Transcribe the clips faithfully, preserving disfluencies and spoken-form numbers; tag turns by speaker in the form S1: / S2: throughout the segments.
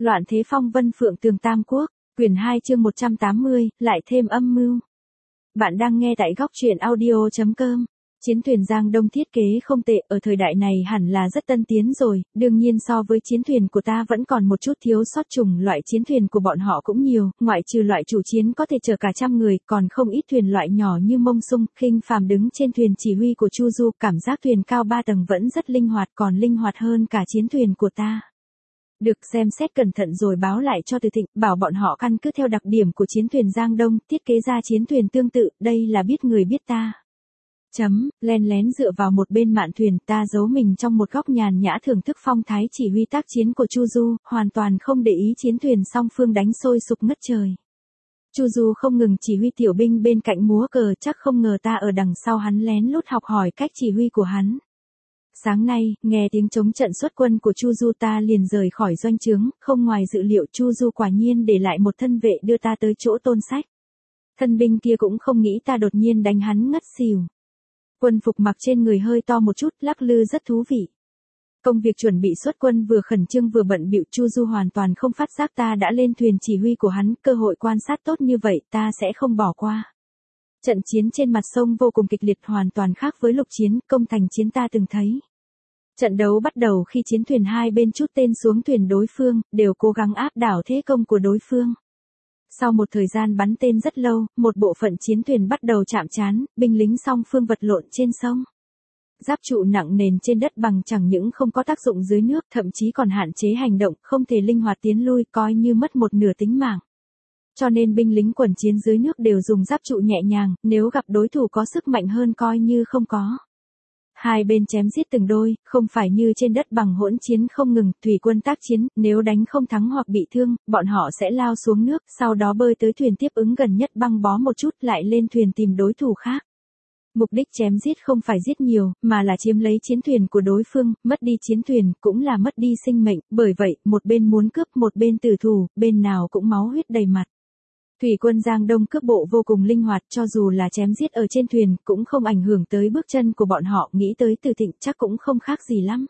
S1: Loạn thế phong vân phượng tường tam quốc, quyển hai chương một trăm tám mươi, lại thêm âm mưu. Bạn đang nghe tại góc truyện audio chấm com. Chiến thuyền Giang Đông thiết kế không tệ, ở thời đại này hẳn là rất tân tiến rồi, đương nhiên so với chiến thuyền của ta vẫn còn một chút thiếu sót, chủng loại chiến thuyền của bọn họ cũng nhiều, ngoại trừ loại chủ chiến có thể chở cả trăm người, còn không ít thuyền loại nhỏ như Mông Sung, Khinh Phàm đứng trên thuyền chỉ huy của Chu Du, cảm giác thuyền cao ba tầng vẫn rất linh hoạt, còn linh hoạt hơn cả chiến thuyền của ta. Được xem xét cẩn thận rồi báo lại cho Từ Thịnh, bảo bọn họ căn cứ theo đặc điểm của chiến thuyền Giang Đông, thiết kế ra chiến thuyền tương tự, đây là biết người biết ta. Chấm, len lén dựa vào một bên mạn thuyền, ta giấu mình trong một góc nhàn nhã thưởng thức phong thái chỉ huy tác chiến của Chu Du, hoàn toàn không để ý chiến thuyền song phương đánh sôi sục ngất trời. Chu Du không ngừng chỉ huy tiểu binh bên cạnh múa cờ, chắc không ngờ ta ở đằng sau hắn lén lút học hỏi cách chỉ huy của hắn. Sáng nay, nghe tiếng chống trận xuất quân của Chu Du ta liền rời khỏi doanh trướng, không ngoài dự liệu Chu Du quả nhiên để lại một thân vệ đưa ta tới chỗ Tôn Sách. Thân binh kia cũng không nghĩ ta đột nhiên đánh hắn ngất xỉu. Quân phục mặc trên người hơi to một chút, lắc lư rất thú vị. Công việc chuẩn bị xuất quân vừa khẩn trương vừa bận bịu, Chu Du hoàn toàn không phát giác ta đã lên thuyền chỉ huy của hắn, cơ hội quan sát tốt như vậy ta sẽ không bỏ qua. Trận chiến trên mặt sông vô cùng kịch liệt, hoàn toàn khác với lục chiến, công thành chiến ta từng thấy. Trận đấu bắt đầu khi chiến thuyền hai bên trút tên xuống thuyền đối phương, đều cố gắng áp đảo thế công của đối phương. Sau một thời gian bắn tên rất lâu, một bộ phận chiến thuyền bắt đầu chạm trán, binh lính song phương vật lộn trên sông. Giáp trụ nặng nền trên đất bằng chẳng những không có tác dụng dưới nước, thậm chí còn hạn chế hành động, không thể linh hoạt tiến lui, coi như mất một nửa tính mạng. Cho nên binh lính quần chiến dưới nước đều dùng giáp trụ nhẹ nhàng, nếu gặp đối thủ có sức mạnh hơn coi như không có. Hai bên chém giết từng đôi, không phải như trên đất bằng hỗn chiến không ngừng, thủy quân tác chiến, nếu đánh không thắng hoặc bị thương, bọn họ sẽ lao xuống nước, sau đó bơi tới thuyền tiếp ứng gần nhất băng bó một chút lại lên thuyền tìm đối thủ khác. Mục đích chém giết không phải giết nhiều, mà là chiếm lấy chiến thuyền của đối phương, mất đi chiến thuyền cũng là mất đi sinh mệnh, bởi vậy, một bên muốn cướp một bên tử thủ, bên nào cũng máu huyết đầy mặt. Thủy quân Giang Đông cướp bộ vô cùng linh hoạt, cho dù là chém giết ở trên thuyền, cũng không ảnh hưởng tới bước chân của bọn họ, nghĩ tới Từ Thịnh chắc cũng không khác gì lắm.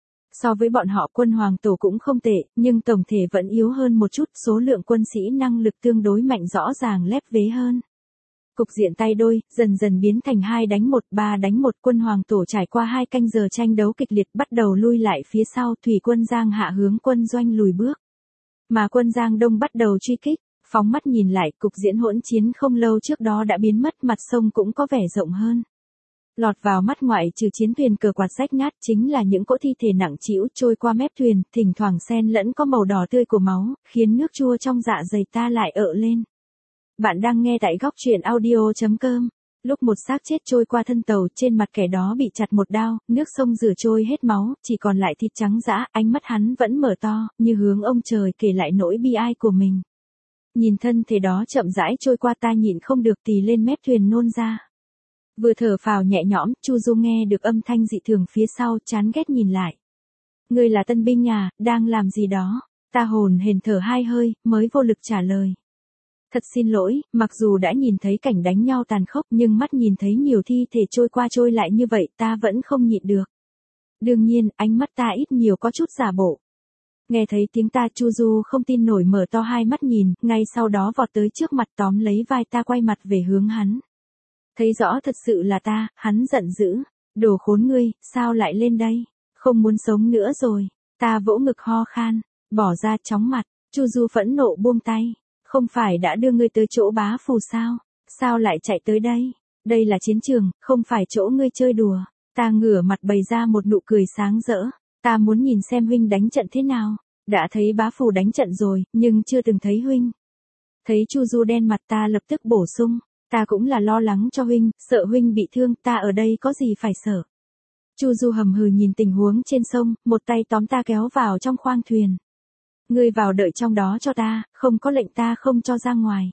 S1: So với bọn họ quân Hoàng Tổ cũng không tệ, nhưng tổng thể vẫn yếu hơn một chút, số lượng quân sĩ năng lực tương đối mạnh rõ ràng lép vế hơn. Cục diện tay đôi, dần dần biến thành hai đánh một, ba đánh một, quân Hoàng Tổ trải qua hai canh giờ tranh đấu kịch liệt bắt đầu lui lại phía sau, thủy quân Giang Hạ hướng quân doanh lùi bước. Mà quân Giang Đông bắt đầu truy kích. Phóng mắt nhìn lại, cục diễn hỗn chiến không lâu trước đó đã biến mất, mặt sông cũng có vẻ rộng hơn. Lọt vào mắt ngoại trừ chiến thuyền cờ quạt rách nát chính là những cỗ thi thể nặng trĩu trôi qua mép thuyền, thỉnh thoảng xen lẫn có màu đỏ tươi của máu, khiến nước chua trong dạ dày ta lại ợ lên. Bạn đang nghe tại góc truyện audio chấm com. Lúc một xác chết trôi qua thân tàu, trên mặt kẻ đó bị chặt một đao, nước sông rửa trôi hết máu, chỉ còn lại thịt trắng dã, ánh mắt hắn vẫn mở to, như hướng ông trời kể lại nỗi bi ai của mình. Nhìn thân thể đó chậm rãi trôi qua ta nhịn không được tì lên mép thuyền nôn ra. Vừa thở phào nhẹ nhõm, Chu Du nghe được âm thanh dị thường phía sau, chán ghét nhìn lại. Ngươi là tân binh à, đang làm gì đó? Ta hồn hển thở hai hơi, mới vô lực trả lời. Thật xin lỗi, mặc dù đã nhìn thấy cảnh đánh nhau tàn khốc nhưng mắt nhìn thấy nhiều thi thể trôi qua trôi lại như vậy ta vẫn không nhịn được. Đương nhiên, ánh mắt ta ít nhiều có chút giả bộ. Nghe thấy tiếng ta, Chu Du không tin nổi mở to hai mắt nhìn, ngay sau đó vọt tới trước mặt tóm lấy vai ta quay mặt về hướng hắn. Thấy rõ thật sự là ta, hắn giận dữ. Đồ khốn ngươi, sao lại lên đây? Không muốn sống nữa rồi. Ta vỗ ngực ho khan, bỏ ra chóng mặt, Chu Du phẫn nộ buông tay. Không phải đã đưa ngươi tới chỗ bá phù sao? Sao lại chạy tới đây? Đây là chiến trường, không phải chỗ ngươi chơi đùa. Ta ngửa mặt bày ra một nụ cười sáng rỡ. Ta muốn nhìn xem huynh đánh trận thế nào. Đã thấy bá phù đánh trận rồi, nhưng chưa từng thấy huynh. Thấy Chu Du đen mặt ta lập tức bổ sung. Ta cũng là lo lắng cho huynh, sợ huynh bị thương, ta ở đây có gì phải sợ. Chu Du hầm hừ nhìn tình huống trên sông, một tay tóm ta kéo vào trong khoang thuyền. Ngươi vào đợi trong đó cho ta, không có lệnh ta không cho ra ngoài.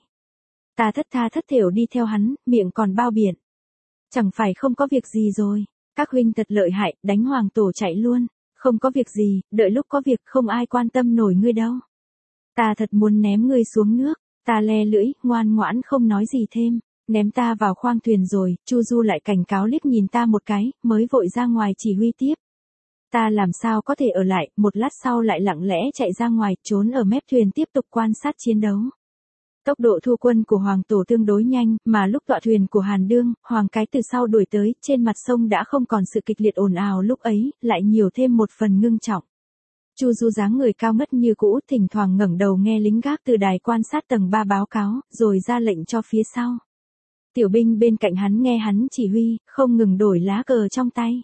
S1: Ta thất tha thất thểu đi theo hắn, miệng còn bao biện. Chẳng phải không có việc gì rồi, các huynh thật lợi hại, đánh Hoàng Tổ chạy luôn. Không có việc gì, đợi lúc có việc không ai quan tâm nổi ngươi đâu. Ta thật muốn ném ngươi xuống nước, ta le lưỡi, ngoan ngoãn không nói gì thêm, ném ta vào khoang thuyền rồi, Chu Du lại cảnh cáo liếc nhìn ta một cái, mới vội ra ngoài chỉ huy tiếp. Ta làm sao có thể ở lại, một lát sau lại lặng lẽ chạy ra ngoài, trốn ở mép thuyền tiếp tục quan sát chiến đấu. Tốc độ thu quân của Hoàng Tổ tương đối nhanh, mà lúc tọa thuyền của Hàn Đương, Hoàng Cái từ sau đuổi tới, trên mặt sông đã không còn sự kịch liệt ồn ào lúc ấy, lại nhiều thêm một phần ngưng trọng. Chu Du dáng người cao ngất như cũ, thỉnh thoảng ngẩng đầu nghe lính gác từ đài quan sát tầng ba báo cáo, rồi ra lệnh cho phía sau. Tiểu binh bên cạnh hắn nghe hắn chỉ huy, không ngừng đổi lá cờ trong tay.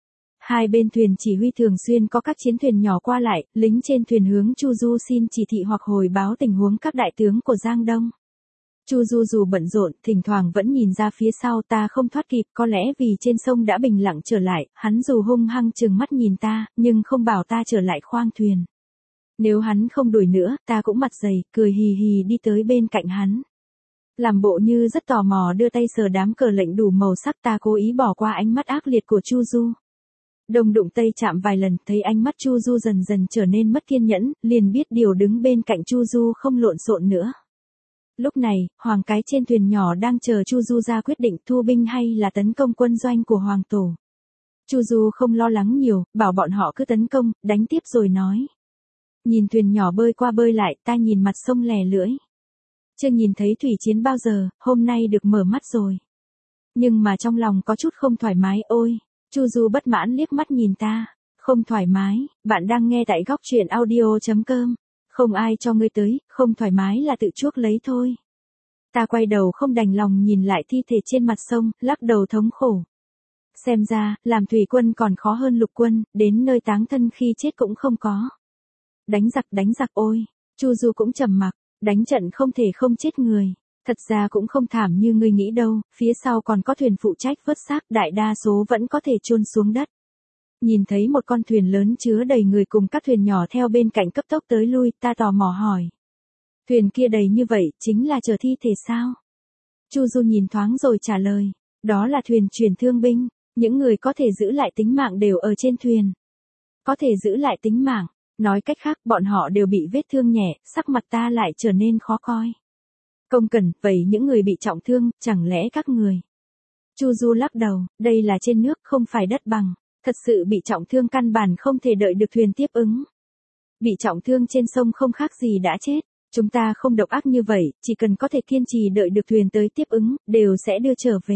S1: Hai bên thuyền chỉ huy thường xuyên có các chiến thuyền nhỏ qua lại, lính trên thuyền hướng Chu Du xin chỉ thị hoặc hồi báo tình huống các đại tướng của Giang Đông. Chu Du dù bận rộn, thỉnh thoảng vẫn nhìn ra phía sau ta không thoát kịp, có lẽ vì trên sông đã bình lặng trở lại, hắn dù hung hăng trừng mắt nhìn ta, nhưng không bảo ta trở lại khoang thuyền. Nếu hắn không đuổi nữa, ta cũng mặt dày, cười hì hì đi tới bên cạnh hắn. Làm bộ như rất tò mò đưa tay sờ đám cờ lệnh đủ màu sắc, ta cố ý bỏ qua ánh mắt ác liệt của Chu Du. Đồng đụng tay chạm vài lần, thấy ánh mắt Chu Du dần dần trở nên mất kiên nhẫn, liền biết điều đứng bên cạnh Chu Du không lộn xộn nữa. Lúc này, Hoàng Cái trên thuyền nhỏ đang chờ Chu Du ra quyết định thu binh hay là tấn công quân doanh của Hoàng Tổ. Chu Du không lo lắng nhiều, bảo bọn họ cứ tấn công, đánh tiếp rồi nói. Nhìn thuyền nhỏ bơi qua bơi lại, ta nhìn mặt sông lè lưỡi. Chưa nhìn thấy thủy chiến bao giờ, hôm nay được mở mắt rồi. Nhưng mà trong lòng có chút không thoải mái, ôi. Chu Du bất mãn liếc mắt nhìn ta. Không thoải mái, bạn đang nghe tại góc truyện audio chấm com. Không ai cho ngươi tới, không thoải mái là tự chuốc lấy thôi. Ta quay đầu không đành lòng nhìn lại thi thể trên mặt sông, lắc đầu thống khổ. Xem ra, làm thủy quân còn khó hơn lục quân, đến nơi táng thân khi chết cũng không có. Đánh giặc đánh giặc ôi, Chu Du cũng trầm mặc, đánh trận không thể không chết người. Thật ra cũng không thảm như ngươi nghĩ đâu, phía sau còn có thuyền phụ trách vớt xác, đại đa số vẫn có thể chôn xuống đất. Nhìn thấy một con thuyền lớn chứa đầy người cùng các thuyền nhỏ theo bên cạnh cấp tốc tới lui, ta tò mò hỏi. Thuyền kia đầy như vậy, chính là chở thi thể sao? Chu Du nhìn thoáng rồi trả lời. Đó là thuyền chuyển thương binh, những người có thể giữ lại tính mạng đều ở trên thuyền. Có thể giữ lại tính mạng, nói cách khác bọn họ đều bị vết thương nhẹ, sắc mặt ta lại trở nên khó coi. Công Cẩn, vậy những người bị trọng thương, chẳng lẽ các người? Chu Du lắc đầu, đây là trên nước không phải đất bằng. Thật sự bị trọng thương căn bản không thể đợi được thuyền tiếp ứng. Bị trọng thương trên sông không khác gì đã chết. Chúng ta không độc ác như vậy, chỉ cần có thể kiên trì đợi được thuyền tới tiếp ứng, đều sẽ đưa trở về.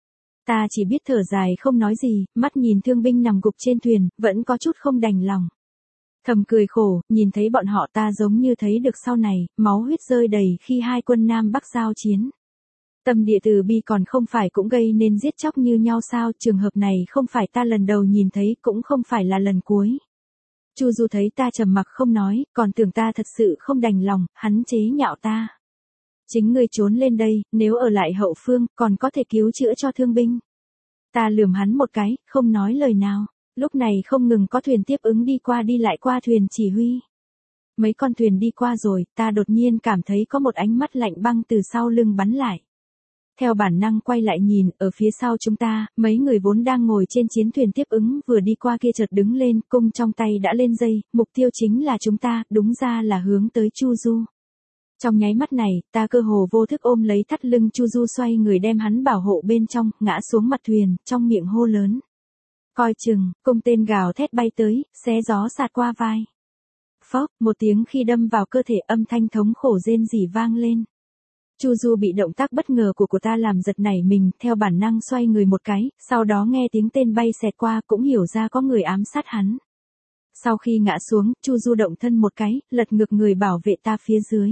S1: Ta chỉ biết thở dài không nói gì, mắt nhìn thương binh nằm gục trên thuyền, vẫn có chút không đành lòng. Thầm cười khổ, nhìn thấy bọn họ ta giống như thấy được sau này, máu huyết rơi đầy khi hai quân Nam Bắc giao chiến. Tâm địa từ bi còn không phải cũng gây nên giết chóc như nhau sao, trường hợp này không phải ta lần đầu nhìn thấy, cũng không phải là lần cuối. Chu Du thấy ta trầm mặc không nói, còn tưởng ta thật sự không đành lòng, hắn chế nhạo ta. Chính ngươi trốn lên đây, nếu ở lại hậu phương, còn có thể cứu chữa cho thương binh. Ta lườm hắn một cái, không nói lời nào, lúc này không ngừng có thuyền tiếp ứng đi qua đi lại qua thuyền chỉ huy. Mấy con thuyền đi qua rồi, ta đột nhiên cảm thấy có một ánh mắt lạnh băng từ sau lưng bắn lại. Theo bản năng quay lại nhìn, ở phía sau chúng ta, mấy người vốn đang ngồi trên chiến thuyền tiếp ứng vừa đi qua kia chợt đứng lên, cung trong tay đã lên dây, mục tiêu chính là chúng ta, đúng ra là hướng tới Chu Du. Trong nháy mắt này, ta cơ hồ vô thức ôm lấy thắt lưng Chu Du xoay người đem hắn bảo hộ bên trong, ngã xuống mặt thuyền, trong miệng hô lớn. Coi chừng, cung tên gào thét bay tới, xé gió sạt qua vai. Phốc, một tiếng khi đâm vào cơ thể âm thanh thống khổ rên rỉ vang lên. Chu Du bị động tác bất ngờ của của ta làm giật nảy mình, theo bản năng xoay người một cái, sau đó nghe tiếng tên bay xẹt qua cũng hiểu ra có người ám sát hắn. Sau khi ngã xuống, Chu Du động thân một cái, lật ngược người bảo vệ ta phía dưới.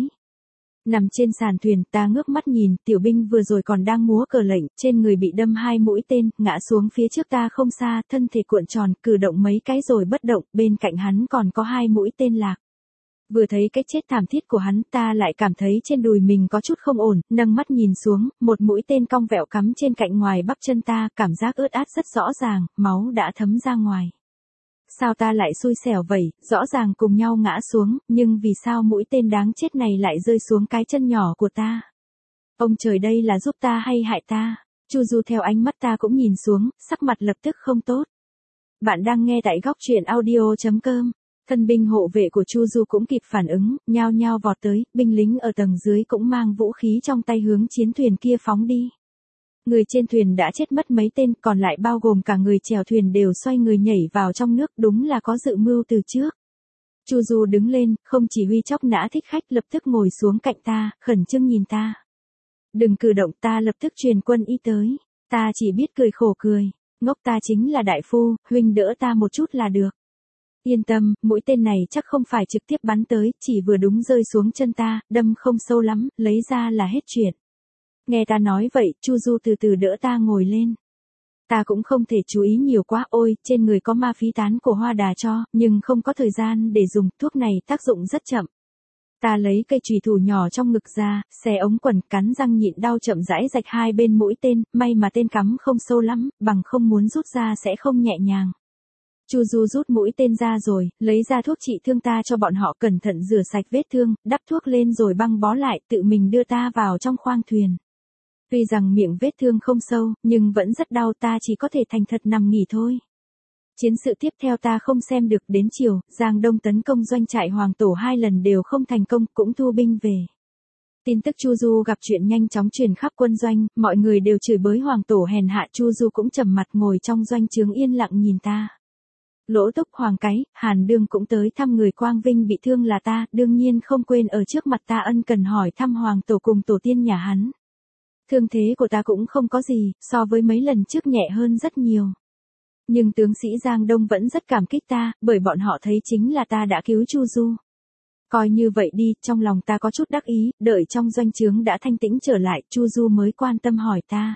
S1: Nằm trên sàn thuyền, ta ngước mắt nhìn, tiểu binh vừa rồi còn đang múa cờ lệnh, trên người bị đâm hai mũi tên, ngã xuống phía trước ta không xa, thân thể cuộn tròn, cử động mấy cái rồi bất động, bên cạnh hắn còn có hai mũi tên lạc. Vừa thấy cái chết thảm thiết của hắn, ta lại cảm thấy trên đùi mình có chút không ổn, nâng mắt nhìn xuống, một mũi tên cong vẹo cắm trên cạnh ngoài bắp chân ta, cảm giác ướt át rất rõ ràng, máu đã thấm ra ngoài. Sao ta lại xui xẻo vậy, rõ ràng cùng nhau ngã xuống, nhưng vì sao mũi tên đáng chết này lại rơi xuống cái chân nhỏ của ta? Ông trời đây là giúp ta hay hại ta? Chu Du theo ánh mắt ta cũng nhìn xuống, sắc mặt lập tức không tốt. Bạn đang nghe tại góc truyện audio chấm com. Thân binh hộ vệ của Chu Du cũng kịp phản ứng, nhao nhao vọt tới, binh lính ở tầng dưới cũng mang vũ khí trong tay hướng chiến thuyền kia phóng đi. Người trên thuyền đã chết mất mấy tên, còn lại bao gồm cả người chèo thuyền đều xoay người nhảy vào trong nước, đúng là có dự mưu từ trước. Chu Du đứng lên, không chỉ huy chóc nã thích khách, lập tức ngồi xuống cạnh ta, khẩn trương nhìn ta. Đừng cử động, ta lập tức truyền quân y tới. Ta chỉ biết cười khổ cười. Ngốc, ta chính là đại phu, huynh đỡ ta một chút là được. Yên tâm, mũi tên này chắc không phải trực tiếp bắn tới, chỉ vừa đúng rơi xuống chân ta, đâm không sâu lắm, lấy ra là hết chuyện. Nghe ta nói vậy, Chu Du từ từ đỡ ta ngồi lên. Ta cũng không thể chú ý nhiều quá, ôi, trên người có ma phí tán của Hoa Đà cho, nhưng không có thời gian để dùng, thuốc này tác dụng rất chậm. Ta lấy cây chùy thủ nhỏ trong ngực ra, xé ống quần, cắn răng nhịn đau chậm rãi rạch hai bên mũi tên, may mà tên cắm không sâu lắm, bằng không muốn rút ra sẽ không nhẹ nhàng. Chu Du rút mũi tên ra rồi, lấy ra thuốc trị thương ta cho bọn họ, cẩn thận rửa sạch vết thương, đắp thuốc lên rồi băng bó lại, tự mình đưa ta vào trong khoang thuyền. Tuy rằng miệng vết thương không sâu, nhưng vẫn rất đau, ta chỉ có thể thành thật nằm nghỉ thôi. Chiến sự tiếp theo ta không xem được, đến chiều, Giang Đông tấn công doanh trại Hoàng Tổ hai lần đều không thành công, cũng thu binh về. Tin tức Chu Du gặp chuyện nhanh chóng truyền khắp quân doanh, mọi người đều chửi bới Hoàng Tổ hèn hạ, Chu Du cũng trầm mặt ngồi trong doanh trướng yên lặng nhìn ta. Lỗ Túc, Hoàng Cái, Hàn Đương cũng tới thăm người Quang Vinh bị thương là ta, đương nhiên không quên ở trước mặt ta ân cần hỏi thăm Hoàng Tổ cùng tổ tiên nhà hắn. Thương thế của ta cũng không có gì, so với mấy lần trước nhẹ hơn rất nhiều. Nhưng tướng sĩ Giang Đông vẫn rất cảm kích ta, bởi bọn họ thấy chính là ta đã cứu Chu Du. Coi như vậy đi, trong lòng ta có chút đắc ý, đợi trong doanh trướng đã thanh tĩnh trở lại, Chu Du mới quan tâm hỏi ta.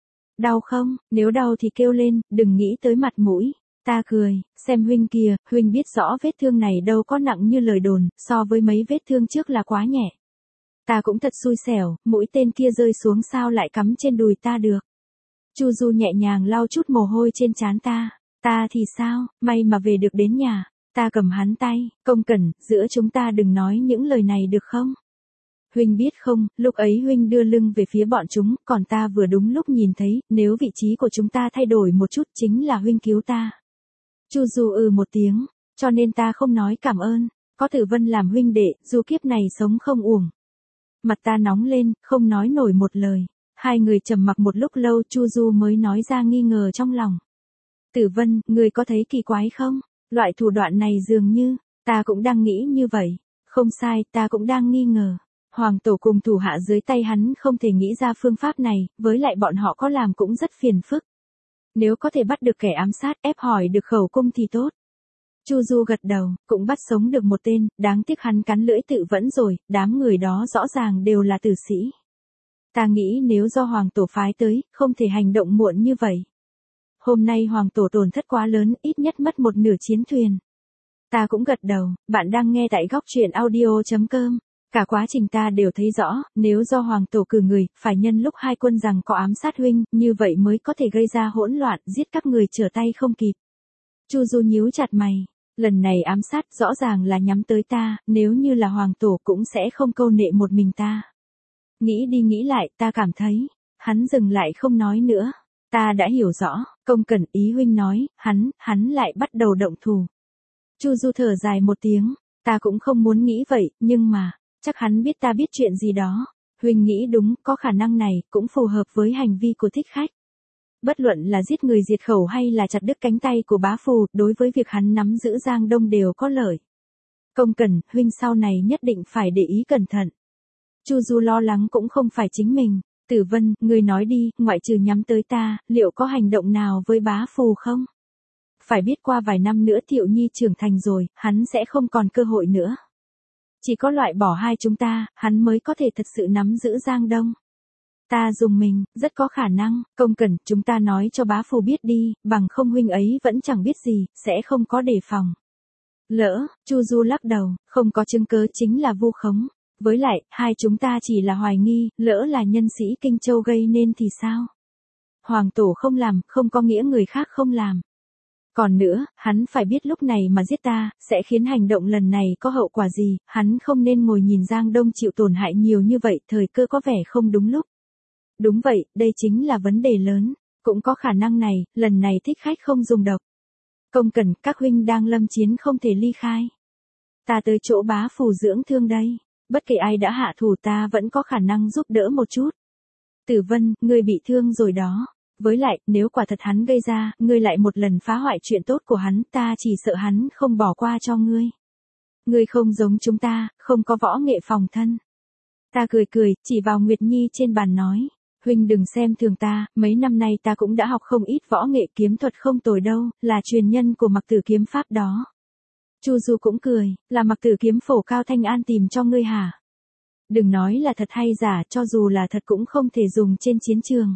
S1: Đau không? Nếu đau thì kêu lên, đừng nghĩ tới mặt mũi. Ta cười, xem huynh kìa, huynh biết rõ vết thương này đâu có nặng như lời đồn, so với mấy vết thương trước là quá nhẹ. Ta cũng thật xui xẻo, mũi tên kia rơi xuống sao lại cắm trên đùi ta được. Chu Du nhẹ nhàng lau chút mồ hôi trên trán ta. Ta thì sao, may mà về được đến nhà. Ta cầm hắn tay, Công Cẩn, giữa chúng ta đừng nói những lời này được không? Huynh biết không, lúc ấy huynh đưa lưng về phía bọn chúng, còn ta vừa đúng lúc nhìn thấy, nếu vị trí của chúng ta thay đổi một chút chính là huynh cứu ta. Chu Du ừ một tiếng, cho nên ta không nói cảm ơn, có Tử Vân làm huynh đệ, dù kiếp này sống không uổng. Mặt ta nóng lên, không nói nổi một lời. Hai người trầm mặc một lúc lâu, Chu Du mới nói ra nghi ngờ trong lòng. Tử Vân, người có thấy kỳ quái không? Loại thủ đoạn này dường như, ta cũng đang nghĩ như vậy. Không sai, ta cũng đang nghi ngờ. Hoàng Tổ cùng thủ hạ dưới tay hắn không thể nghĩ ra phương pháp này, với lại bọn họ có làm cũng rất phiền phức. Nếu có thể bắt được kẻ ám sát, ép hỏi được khẩu cung thì tốt. Chu Du gật đầu, cũng bắt sống được một tên, đáng tiếc hắn cắn lưỡi tự vẫn rồi, đám người đó rõ ràng đều là tử sĩ. Ta nghĩ nếu do Hoàng Tổ phái tới, không thể hành động muộn như vậy. Hôm nay Hoàng Tổ tổn thất quá lớn, ít nhất mất một nửa chiến thuyền. Ta cũng gật đầu, bạn đang nghe tại góc truyện audio chấm com. Cả quá trình ta đều thấy rõ, nếu do Hoàng Tổ cử người, phải nhân lúc hai quân rằng có ám sát huynh, như vậy mới có thể gây ra hỗn loạn, giết các người trở tay không kịp. Chu Du nhíu chặt mày, lần này ám sát rõ ràng là nhắm tới ta, nếu như là Hoàng Tổ cũng sẽ không câu nệ một mình ta. Nghĩ đi nghĩ lại, ta cảm thấy, hắn dừng lại không nói nữa. Ta đã hiểu rõ, Công Cẩn, ý huynh nói, hắn, hắn lại bắt đầu động thủ. Chu Du thở dài một tiếng, ta cũng không muốn nghĩ vậy, nhưng mà, chắc hắn biết ta biết chuyện gì đó. Huynh nghĩ đúng, có khả năng này, cũng phù hợp với hành vi của thích khách. Bất luận là giết người diệt khẩu hay là chặt đứt cánh tay của bá phù, đối với việc hắn nắm giữ Giang Đông đều có lợi. Công Cẩn, huynh sau này nhất định phải để ý cẩn thận. Chu Du lo lắng cũng không phải chính mình. Tử Vân, người nói đi, ngoại trừ nhắm tới ta, liệu có hành động nào với bá phù không? Phải biết qua vài năm nữa Thiệu Nhi trưởng thành rồi, hắn sẽ không còn cơ hội nữa. Chỉ có loại bỏ hai chúng ta, hắn mới có thể thật sự nắm giữ Giang Đông. Ta dùng mình, rất có khả năng, Công Cẩn, chúng ta nói cho bá phù biết đi, bằng không huynh ấy vẫn chẳng biết gì, sẽ không có đề phòng. Lỡ, Chu Du lắc đầu, không có chứng cớ chính là vu khống. Với lại, hai chúng ta chỉ là hoài nghi, lỡ là nhân sĩ Kinh Châu gây nên thì sao? Hoàng Tổ không làm, không có nghĩa người khác không làm. Còn nữa, hắn phải biết lúc này mà giết ta, sẽ khiến hành động lần này có hậu quả gì, hắn không nên ngồi nhìn Giang Đông chịu tổn hại nhiều như vậy, thời cơ có vẻ không đúng lúc. Đúng vậy, đây chính là vấn đề lớn, cũng có khả năng này, lần này thích khách không dùng độc. Công Cẩn, các huynh đang lâm chiến không thể ly khai. Ta tới chỗ bá phù dưỡng thương đây. Bất kể ai đã hạ thủ ta vẫn có khả năng giúp đỡ một chút. Tử Vân, ngươi bị thương rồi đó. Với lại, nếu quả thật hắn gây ra, ngươi lại một lần phá hoại chuyện tốt của hắn, ta chỉ sợ hắn không bỏ qua cho ngươi. Ngươi không giống chúng ta, không có võ nghệ phòng thân. Ta cười cười, chỉ vào Nguyệt Nhi trên bàn nói. Huynh đừng xem thường ta, mấy năm nay ta cũng đã học không ít võ nghệ kiếm thuật không tồi đâu, là truyền nhân của Mặc Tử kiếm pháp đó. Chu Du cũng cười, là Mặc Tử kiếm phổ Cao Thanh An tìm cho ngươi hả? Đừng nói là thật hay giả, cho dù là thật cũng không thể dùng trên chiến trường.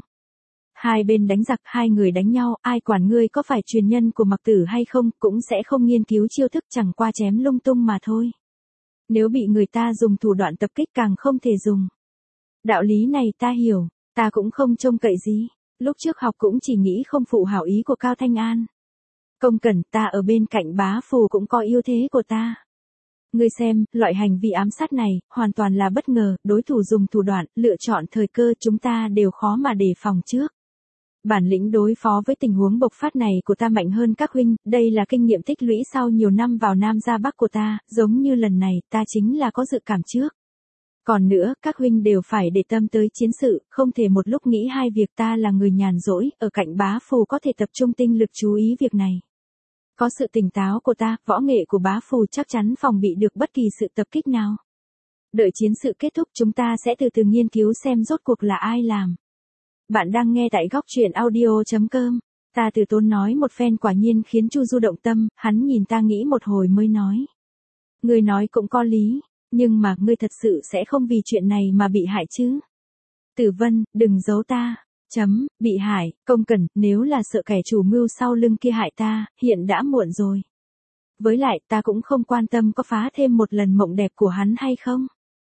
S1: Hai bên đánh giặc, hai người đánh nhau, ai quản ngươi có phải truyền nhân của Mặc Tử hay không, cũng sẽ không nghiên cứu chiêu thức, chẳng qua chém lung tung mà thôi. Nếu bị người ta dùng thủ đoạn tập kích càng không thể dùng. Đạo lý này ta hiểu, ta cũng không trông cậy gì. Lúc trước học cũng chỉ nghĩ không phụ hảo ý của Cao Thanh An. Công Cẩn, ta ở bên cạnh Bá Phù cũng có ưu thế của ta. Ngươi xem, loại hành vi ám sát này, hoàn toàn là bất ngờ, đối thủ dùng thủ đoạn, lựa chọn thời cơ, chúng ta đều khó mà đề phòng trước. Bản lĩnh đối phó với tình huống bộc phát này của ta mạnh hơn các huynh, đây là kinh nghiệm tích lũy sau nhiều năm vào Nam ra Bắc của ta, giống như lần này, ta chính là có dự cảm trước. Còn nữa, các huynh đều phải để tâm tới chiến sự, không thể một lúc nghĩ hai việc. Ta là người nhàn rỗi, ở cạnh Bá Phù có thể tập trung tinh lực chú ý việc này. Có sự tỉnh táo của ta, võ nghệ của Bá Phù chắc chắn phòng bị được bất kỳ sự tập kích nào. Đợi chiến sự kết thúc chúng ta sẽ từ từ nghiên cứu xem rốt cuộc là ai làm. Bạn đang nghe tại góc truyện audio chấm com. Ta từ tốn nói một phen quả nhiên khiến Chu Du động tâm, hắn nhìn ta nghĩ một hồi mới nói. Ngươi nói cũng có lý, nhưng mà ngươi thật sự sẽ không vì chuyện này mà bị hại chứ. Tử Vân, đừng giấu ta. Chấm, bị hại, Công Cẩn, nếu là sợ kẻ chủ mưu sau lưng kia hại ta, hiện đã muộn rồi. Với lại ta cũng không quan tâm có phá thêm một lần mộng đẹp của hắn hay không.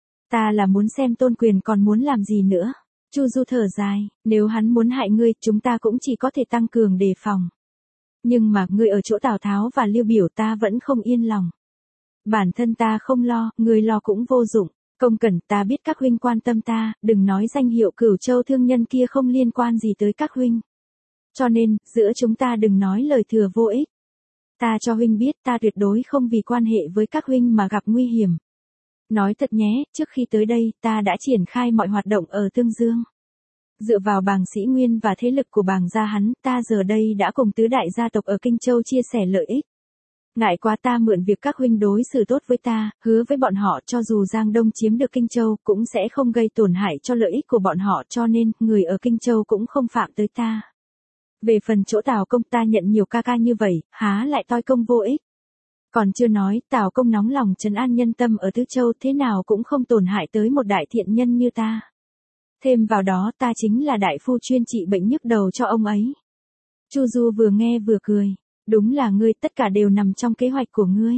S1: Ta là muốn xem Tôn Quyền còn muốn làm gì nữa. Chu Du thở dài, nếu hắn muốn hại ngươi, chúng ta cũng chỉ có thể tăng cường đề phòng. Nhưng mà ngươi ở chỗ Tào Tháo và Lưu Biểu ta vẫn không yên lòng. Bản thân ta không lo, ngươi lo cũng vô dụng. Công Cẩn, ta biết các huynh quan tâm ta, đừng nói danh hiệu Cửu Châu thương nhân kia không liên quan gì tới các huynh. Cho nên, giữa chúng ta đừng nói lời thừa vô ích. Ta cho huynh biết ta tuyệt đối không vì quan hệ với các huynh mà gặp nguy hiểm. Nói thật nhé, trước khi tới đây, ta đã triển khai mọi hoạt động ở Tương Dương. Dựa vào Bàng Sĩ Nguyên và thế lực của Bàng gia hắn, ta giờ đây đã cùng tứ đại gia tộc ở Kinh Châu chia sẻ lợi ích. Ngại quá ta mượn việc các huynh đối xử tốt với ta, hứa với bọn họ cho dù Giang Đông chiếm được Kinh Châu cũng sẽ không gây tổn hại cho lợi ích của bọn họ, cho nên, người ở Kinh Châu cũng không phạm tới ta. Về phần chỗ Tào Công ta nhận nhiều ca ca như vậy, há lại toi công vô ích. Còn chưa nói, Tào Công nóng lòng trấn an nhân tâm ở Tứ Châu thế nào cũng không tổn hại tới một đại thiện nhân như ta. Thêm vào đó ta chính là đại phu chuyên trị bệnh nhức đầu cho ông ấy. Chu Du vừa nghe vừa cười. Đúng là ngươi, tất cả đều nằm trong kế hoạch của ngươi.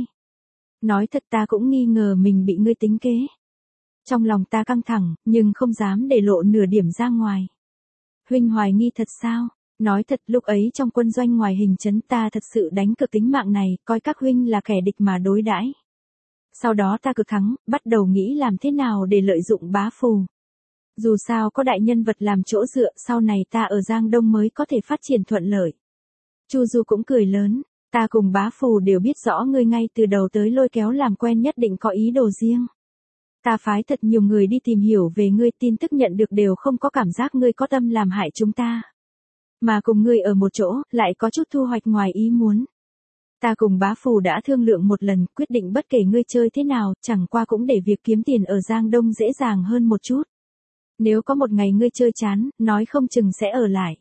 S1: Nói thật ta cũng nghi ngờ mình bị ngươi tính kế. Trong lòng ta căng thẳng, nhưng không dám để lộ nửa điểm ra ngoài. Huynh hoài nghi thật sao? Nói thật lúc ấy trong quân doanh ngoài hình trấn ta thật sự đánh cược tính mạng này, coi các huynh là kẻ địch mà đối đãi. Sau đó ta cực thắng, bắt đầu nghĩ làm thế nào để lợi dụng Bá Phù. Dù sao có đại nhân vật làm chỗ dựa, sau này ta ở Giang Đông mới có thể phát triển thuận lợi. Chu Du cũng cười lớn, ta cùng Bá Phù đều biết rõ ngươi ngay từ đầu tới lôi kéo làm quen nhất định có ý đồ riêng. Ta phái thật nhiều người đi tìm hiểu về ngươi, tin tức nhận được đều không có cảm giác ngươi có tâm làm hại chúng ta. Mà cùng ngươi ở một chỗ, lại có chút thu hoạch ngoài ý muốn. Ta cùng Bá Phù đã thương lượng một lần, quyết định bất kể ngươi chơi thế nào, chẳng qua cũng để việc kiếm tiền ở Giang Đông dễ dàng hơn một chút. Nếu có một ngày ngươi chơi chán, nói không chừng sẽ ở lại.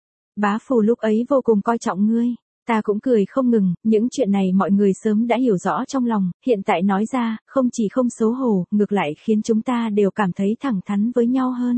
S1: Bá Phù lúc ấy vô cùng coi trọng ngươi. Ta cũng cười không ngừng, những chuyện này mọi người sớm đã hiểu rõ trong lòng, hiện tại nói ra, không chỉ không xấu hổ, ngược lại khiến chúng ta đều cảm thấy thẳng thắn với nhau hơn.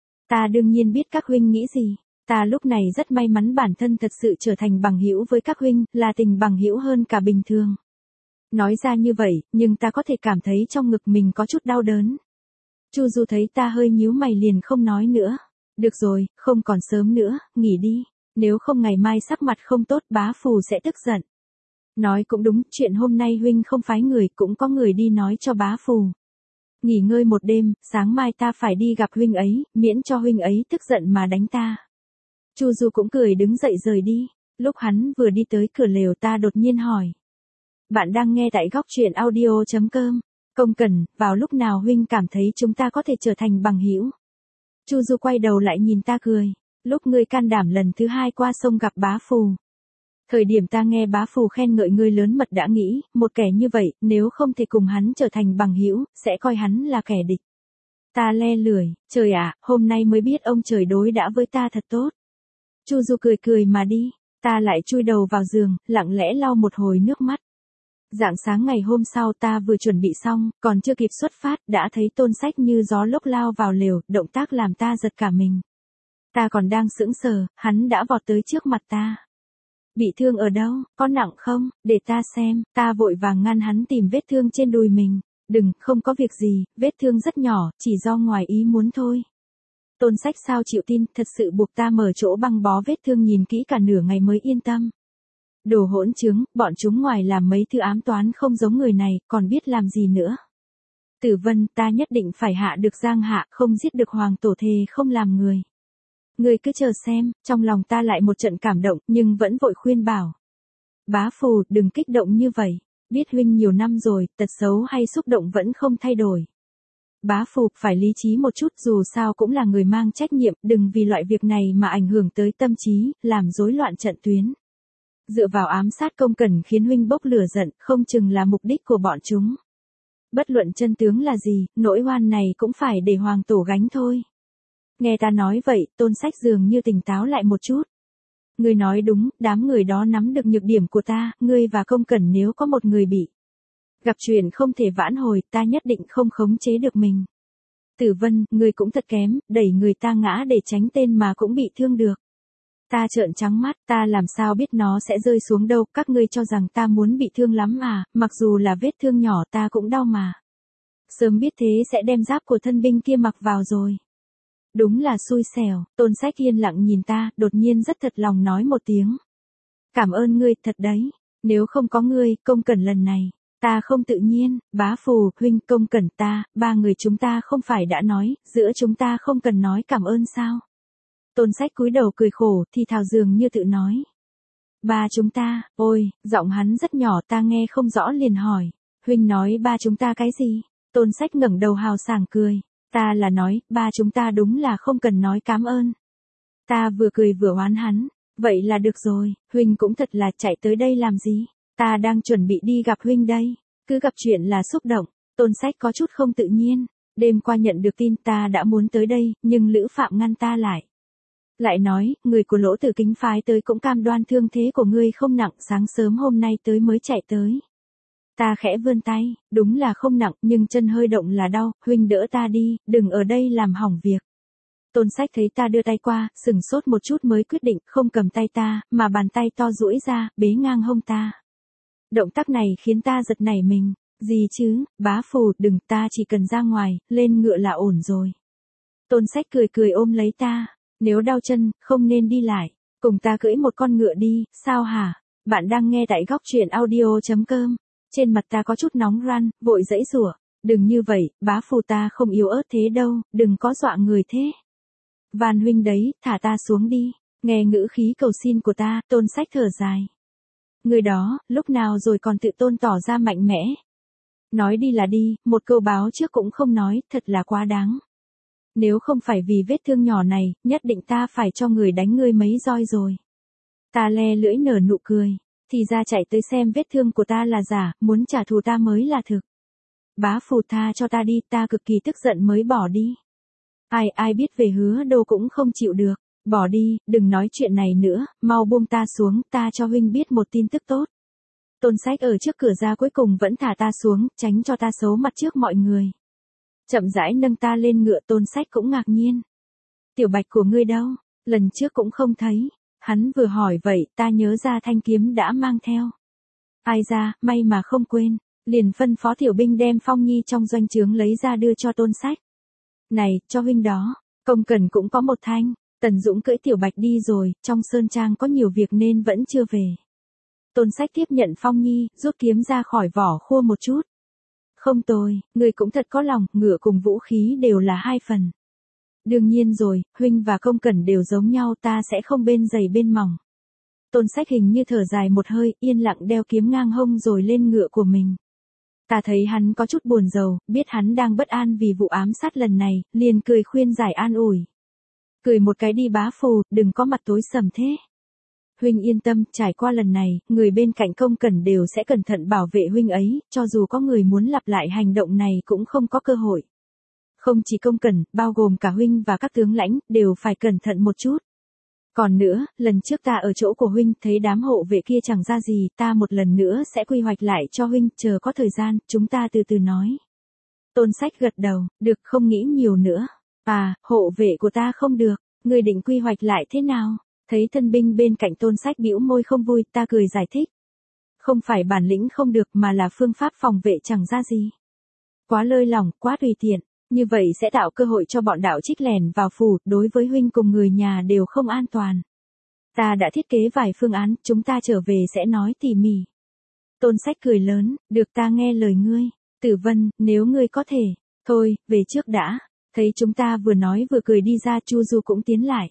S1: Ta đương nhiên biết các huynh nghĩ gì. Ta lúc này rất may mắn bản thân thật sự trở thành bằng hữu với các huynh, là tình bằng hữu hơn cả bình thường. Nói ra như vậy, nhưng ta có thể cảm thấy trong ngực mình có chút đau đớn. Chu Du thấy ta hơi nhíu mày liền không nói nữa. Được rồi, không còn sớm nữa, nghỉ đi. Nếu không ngày mai sắc mặt không tốt Bá Phù sẽ tức giận. Nói cũng đúng, chuyện hôm nay huynh không phái người, cũng có người đi nói cho Bá Phù. Nghỉ ngơi một đêm, sáng mai ta phải đi gặp huynh ấy, miễn cho huynh ấy tức giận mà đánh ta. Chu Du cũng cười đứng dậy rời đi. Lúc hắn vừa đi tới cửa lều ta đột nhiên hỏi. Bạn đang nghe tại góc truyện audio chấm com. Công Cẩn, vào lúc nào huynh cảm thấy chúng ta có thể trở thành bằng hữu? Chu Du quay đầu lại nhìn ta cười. Lúc ngươi can đảm lần thứ hai qua sông gặp bá phù. Thời điểm ta nghe bá phù khen ngợi ngươi lớn mật đã nghĩ, một kẻ như vậy, nếu không thể cùng hắn trở thành bằng hữu, sẽ coi hắn là kẻ địch. Ta le lưỡi, trời ạ, hôm nay mới biết ông trời đối đã với ta thật tốt. Chu Du cười cười mà đi, ta lại chui đầu vào giường, lặng lẽ lau một hồi nước mắt. Rạng sáng ngày hôm sau ta vừa chuẩn bị xong, còn chưa kịp xuất phát, đã thấy Tôn Sách như gió lốc lao vào lều, động tác làm ta giật cả mình. Ta còn đang sững sờ, hắn đã vọt tới trước mặt ta. Bị thương ở đâu, có nặng không, để ta xem, ta vội vàng ngăn hắn tìm vết thương trên đùi mình. Đừng, không có việc gì, vết thương rất nhỏ, chỉ do ngoài ý muốn thôi. Tôn Sách sao chịu tin, thật sự buộc ta mở chỗ băng bó vết thương nhìn kỹ cả nửa ngày mới yên tâm. Đồ hỗn chứng, bọn chúng ngoài làm mấy thứ ám toán không giống người này, còn biết làm gì nữa. Tử Vân, ta nhất định phải hạ được Giang Hạ, không giết được Hoàng Tổ thề không làm người. Ngươi cứ chờ xem, trong lòng ta lại một trận cảm động, nhưng vẫn vội khuyên bảo. Bá Phù, đừng kích động như vậy, biết huynh nhiều năm rồi, tật xấu hay xúc động vẫn không thay đổi. Bá Phù, phải lý trí một chút, dù sao cũng là người mang trách nhiệm, đừng vì loại việc này mà ảnh hưởng tới tâm trí, làm rối loạn trận tuyến. Dựa vào ám sát Công Cẩn khiến huynh bốc lửa giận, không chừng là mục đích của bọn chúng. Bất luận chân tướng là gì, nỗi oan này cũng phải để Hoàng Tổ gánh thôi. Nghe ta nói vậy, Tôn Sách dường như tỉnh táo lại một chút. Ngươi nói đúng, đám người đó nắm được nhược điểm của ta, ngươi và Công Cẩn nếu có một người bị gặp chuyện không thể vãn hồi, ta nhất định không khống chế được mình. Tử Vân, ngươi cũng thật kém, đẩy người ta ngã để tránh tên mà cũng bị thương được. Ta trợn trắng mắt, ta làm sao biết nó sẽ rơi xuống đâu, các ngươi cho rằng ta muốn bị thương lắm à, mặc dù là vết thương nhỏ ta cũng đau mà. Sớm biết thế sẽ đem giáp của thân binh kia mặc vào rồi. Đúng là xui xẻo, Tôn Sách yên lặng nhìn ta, đột nhiên rất thật lòng nói một tiếng. Cảm ơn ngươi, thật đấy, nếu không có ngươi, Công Cẩn lần này, ta không tự nhiên, Bá Phù, huynh, Công Cẩn ta, ba người chúng ta không phải đã nói, giữa chúng ta không cần nói cảm ơn sao. Tôn Sách cúi đầu cười khổ, thì thào dường như tự nói. Ba chúng ta, ôi, giọng hắn rất nhỏ ta nghe không rõ liền hỏi, huynh nói ba chúng ta cái gì? Tôn Sách ngẩng đầu hào sảng cười. Ta là nói, ba chúng ta đúng là không cần nói cảm ơn. Ta vừa cười vừa oán hắn, vậy là được rồi, huynh cũng thật là chạy tới đây làm gì, ta đang chuẩn bị đi gặp huynh đây, cứ gặp chuyện là xúc động, Tôn Sách có chút không tự nhiên, đêm qua nhận được tin ta đã muốn tới đây, nhưng Lữ Phạm ngăn ta lại. Lại nói, người của Lỗ Tử Kính phái tới cũng cam đoan thương thế của ngươi không nặng, sáng sớm hôm nay tới mới chạy tới. Ta khẽ vươn tay, đúng là không nặng, nhưng chân hơi động là đau, huynh đỡ ta đi, đừng ở đây làm hỏng việc. Tôn Sách thấy ta đưa tay qua, sừng sốt một chút mới quyết định không cầm tay ta, mà bàn tay to duỗi ra, bế ngang hông ta. Động tác này khiến ta giật nảy mình, gì chứ, Bá Phù, đừng, ta chỉ cần ra ngoài, lên ngựa là ổn rồi. Tôn Sách cười cười ôm lấy ta, nếu đau chân, không nên đi lại, cùng ta cưỡi một con ngựa đi, sao hả? Bạn đang nghe tại góc truyện audio chấm com. Trên mặt ta có chút nóng ran, vội giãy giụa, đừng như vậy, Bá Phù ta không yếu ớt thế đâu, đừng có dọa người thế. Van huynh đấy, thả ta xuống đi, nghe ngữ khí cầu xin của ta, Tôn Sách thở dài. Người đó, lúc nào rồi còn tự tôn tỏ ra mạnh mẽ. Nói đi là đi, một câu báo trước cũng không nói, thật là quá đáng. Nếu không phải vì vết thương nhỏ này, nhất định ta phải cho người đánh ngươi mấy roi rồi. Ta le lưỡi nở nụ cười. Thì ra chạy tới xem vết thương của ta là giả, muốn trả thù ta mới là thực. Bá Phù tha cho ta đi, ta cực kỳ tức giận mới bỏ đi. Ai ai biết về Hứa Đô cũng không chịu được, bỏ đi, đừng nói chuyện này nữa, mau buông ta xuống, ta cho huynh biết một tin tức tốt. Tôn Sách ở trước cửa ra cuối cùng vẫn thả ta xuống, tránh cho ta xấu mặt trước mọi người. Chậm rãi nâng ta lên ngựa, Tôn Sách cũng ngạc nhiên. Tiểu Bạch của ngươi đâu, lần trước cũng không thấy. Hắn vừa hỏi vậy, ta nhớ ra thanh kiếm đã mang theo. Ai ra, may mà không quên, liền phân phó tiểu binh đem Phong Nhi trong doanh trướng lấy ra đưa cho Tôn Sách. Này, cho huynh đó, Công Cẩn cũng có một thanh, Tần Dũng cưỡi Tiểu Bạch đi rồi, trong sơn trang có nhiều việc nên vẫn chưa về. Tôn Sách tiếp nhận Phong Nhi, rút kiếm ra khỏi vỏ khua một chút. Không tồi, người cũng thật có lòng, ngựa cùng vũ khí đều là hai phần. Đương nhiên rồi, huynh và Công Cẩn đều giống nhau, ta sẽ không bên dày bên mỏng. Tôn Sách hình như thở dài một hơi, yên lặng đeo kiếm ngang hông rồi lên ngựa của mình. Ta thấy hắn có chút buồn rầu, biết hắn đang bất an vì vụ ám sát lần này, liền cười khuyên giải an ủi. Cười một cái đi bá phù, đừng có mặt tối sầm thế. Huynh yên tâm, trải qua lần này, người bên cạnh Công Cẩn đều sẽ cẩn thận bảo vệ huynh ấy, cho dù có người muốn lặp lại hành động này cũng không có cơ hội. Không chỉ Công Cẩn, bao gồm cả huynh và các tướng lãnh, đều phải cẩn thận một chút. Còn nữa, lần trước ta ở chỗ của huynh thấy đám hộ vệ kia chẳng ra gì, ta một lần nữa sẽ quy hoạch lại cho huynh, chờ có thời gian, chúng ta từ từ nói. Tôn Sách gật đầu, được, không nghĩ nhiều nữa. À, hộ vệ của ta không được, người định quy hoạch lại thế nào? Thấy thân binh bên cạnh Tôn Sách bĩu môi không vui, ta cười giải thích. Không phải bản lĩnh không được mà là phương pháp phòng vệ chẳng ra gì. Quá lơi lỏng, quá tùy tiện, như vậy sẽ tạo cơ hội cho bọn đạo trích lèn vào phủ, đối với huynh cùng người nhà đều không an toàn. Ta đã thiết kế vài phương án, chúng ta trở về sẽ nói tỉ mỉ. Tôn Sách cười lớn, được, ta nghe lời ngươi. Tử Vân, nếu ngươi có thể, thôi, về trước đã. Thấy chúng ta vừa nói vừa cười đi ra, Chu Du cũng tiến lại.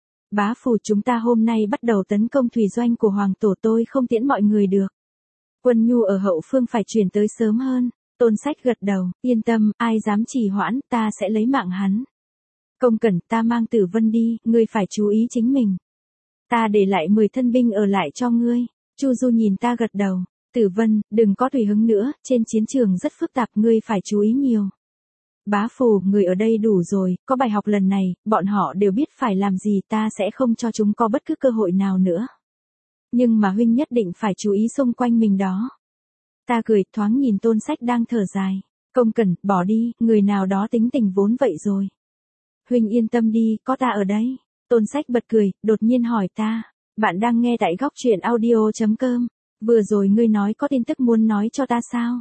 S1: Bá phù, chúng ta hôm nay bắt đầu tấn công thủy doanh của Hoàng Tổ, tôi không tiễn mọi người được. Quân nhu ở hậu phương phải chuyển tới sớm hơn. Tôn Sách gật đầu, yên tâm, ai dám trì hoãn, ta sẽ lấy mạng hắn. Công Cẩn, ta mang Tử Vân đi, ngươi phải chú ý chính mình. Ta để lại mười thân binh ở lại cho ngươi. Chu Du nhìn ta gật đầu. Tử Vân, đừng có tùy hứng nữa, trên chiến trường rất phức tạp, ngươi phải chú ý nhiều. Bá phù, người ở đây đủ rồi, có bài học lần này, bọn họ đều biết phải làm gì, ta sẽ không cho chúng có bất cứ cơ hội nào nữa. Nhưng mà huynh nhất định phải chú ý xung quanh mình đó. Ta cười, thoáng nhìn Tôn Sách đang thở dài. Công Cẩn, bỏ đi, người nào đó tính tình vốn vậy rồi. Huynh yên tâm đi, có ta ở đây. Tôn Sách bật cười, đột nhiên hỏi ta. Bạn đang nghe tại góc truyện audio chấm com. Vừa rồi ngươi nói có tin tức muốn nói cho ta sao?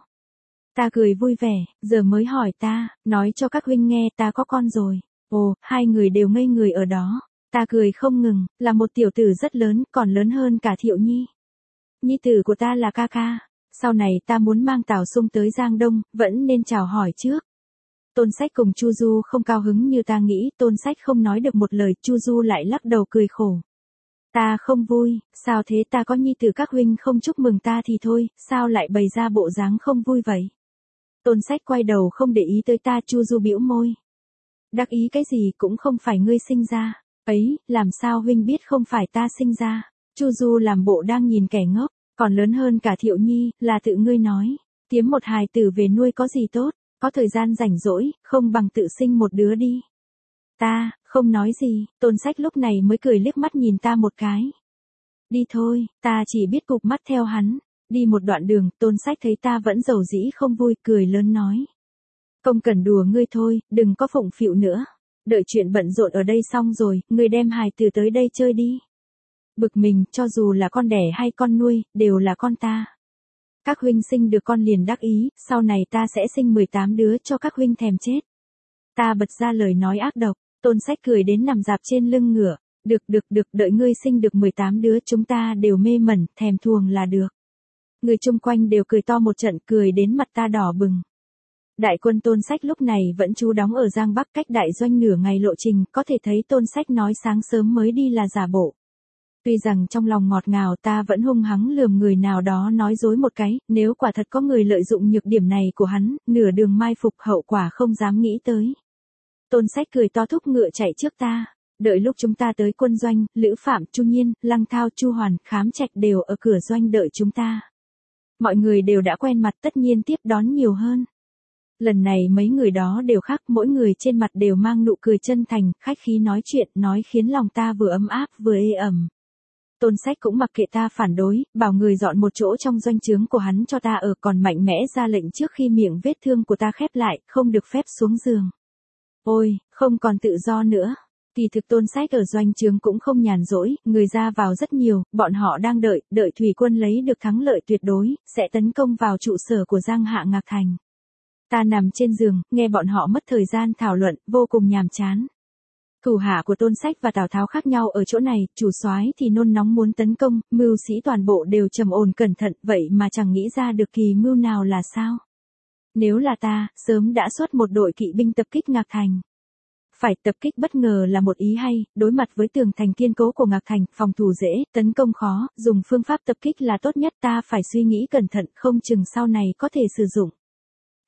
S1: Ta cười vui vẻ, giờ mới hỏi ta, nói cho các huynh nghe, ta có con rồi. Ồ, hai người đều ngây người ở đó. Ta cười không ngừng, là một tiểu tử rất lớn, còn lớn hơn cả Thiệu Nhi. Nhi tử của ta là ca ca. Sau này ta muốn mang Tào Sung tới Giang Đông, vẫn nên chào hỏi trước. Tôn Sách cùng Chu Du không cao hứng như ta nghĩ, Tôn Sách không nói được một lời, Chu Du lại lắc đầu cười khổ. Ta không vui, sao thế, ta có nhi tử các huynh không chúc mừng ta thì thôi, sao lại bày ra bộ dáng không vui vậy? Tôn Sách quay đầu không để ý tới ta, Chu Du bĩu môi. Đắc ý cái gì, cũng không phải ngươi sinh ra. Ấy, làm sao huynh biết không phải ta sinh ra? Chu Du làm bộ đang nhìn kẻ ngốc, còn lớn hơn cả Thiệu Nhi, là tự ngươi nói. Kiếm một hài tử về nuôi có gì tốt, có thời gian rảnh rỗi, không bằng tự sinh một đứa đi. Ta, không nói gì, Tôn Sách lúc này mới cười liếc mắt nhìn ta một cái. Đi thôi, ta chỉ biết cụp mắt theo hắn. Đi một đoạn đường, Tôn Sách thấy ta vẫn dầu dĩ không vui, cười lớn nói. Công Cẩn đùa ngươi thôi, đừng có phụng phịu nữa. Đợi chuyện bận rộn ở đây xong rồi, ngươi đem hài tử tới đây chơi đi. Bực mình, cho dù là con đẻ hay con nuôi, đều là con ta. Các huynh sinh được con liền đắc ý, sau này ta sẽ sinh mười tám đứa cho các huynh thèm chết. Ta bật ra lời nói ác độc, Tôn Sách cười đến nằm dạp trên lưng ngựa. Được được được, đợi ngươi sinh được mười tám đứa chúng ta đều mê mẩn, thèm thuồng là được. Người chung quanh đều cười to một trận, cười đến mặt ta đỏ bừng. Đại quân Tôn Sách lúc này vẫn trú đóng ở Giang Bắc, cách đại doanh nửa ngày lộ trình, có thể thấy Tôn Sách nói sáng sớm mới đi là giả bộ. Tuy rằng trong lòng ngọt ngào, ta vẫn hung hăng lườm người nào đó nói dối một cái, nếu quả thật có người lợi dụng nhược điểm này của hắn, nửa đường mai phục, hậu quả không dám nghĩ tới. Tôn Sách cười to thúc ngựa chạy trước ta. Đợi lúc chúng ta tới quân doanh, Lữ Phạm, Chu Nhiên, Lăng Thao, Chu Hoàn, Khám Trạch đều ở cửa doanh đợi chúng ta. Mọi người đều đã quen mặt, tất nhiên tiếp đón nhiều hơn. Lần này mấy người đó đều khác, mỗi người trên mặt đều mang nụ cười chân thành, khách khí nói chuyện, nói khiến lòng ta vừa ấm áp vừa ê ẩm. Tôn Sách cũng mặc kệ ta phản đối, bảo người dọn một chỗ trong doanh trướng của hắn cho ta ở, còn mạnh mẽ ra lệnh trước khi miệng vết thương của ta khép lại, không được phép xuống giường. Ôi, không còn tự do nữa. Kỳ thực Tôn Sách ở doanh trướng cũng không nhàn rỗi, người ra vào rất nhiều, bọn họ đang đợi, đợi thủy quân lấy được thắng lợi tuyệt đối, sẽ tấn công vào trụ sở của Giang Hạ Ngạc Thành. Ta nằm trên giường, nghe bọn họ mất thời gian thảo luận, vô cùng nhàm chán. Thủ hạ của Tôn Sách và Tào Tháo khác nhau ở chỗ này, chủ soái thì nôn nóng muốn tấn công, mưu sĩ toàn bộ đều trầm ổn cẩn thận, vậy mà chẳng nghĩ ra được kỳ mưu nào là sao. Nếu là ta, sớm đã xuất một đội kỵ binh tập kích Ngạc Thành. Phải tập kích bất ngờ là một ý hay, đối mặt với tường thành kiên cố của Ngạc Thành, phòng thủ dễ, tấn công khó, dùng phương pháp tập kích là tốt nhất, ta phải suy nghĩ cẩn thận, không chừng sau này có thể sử dụng.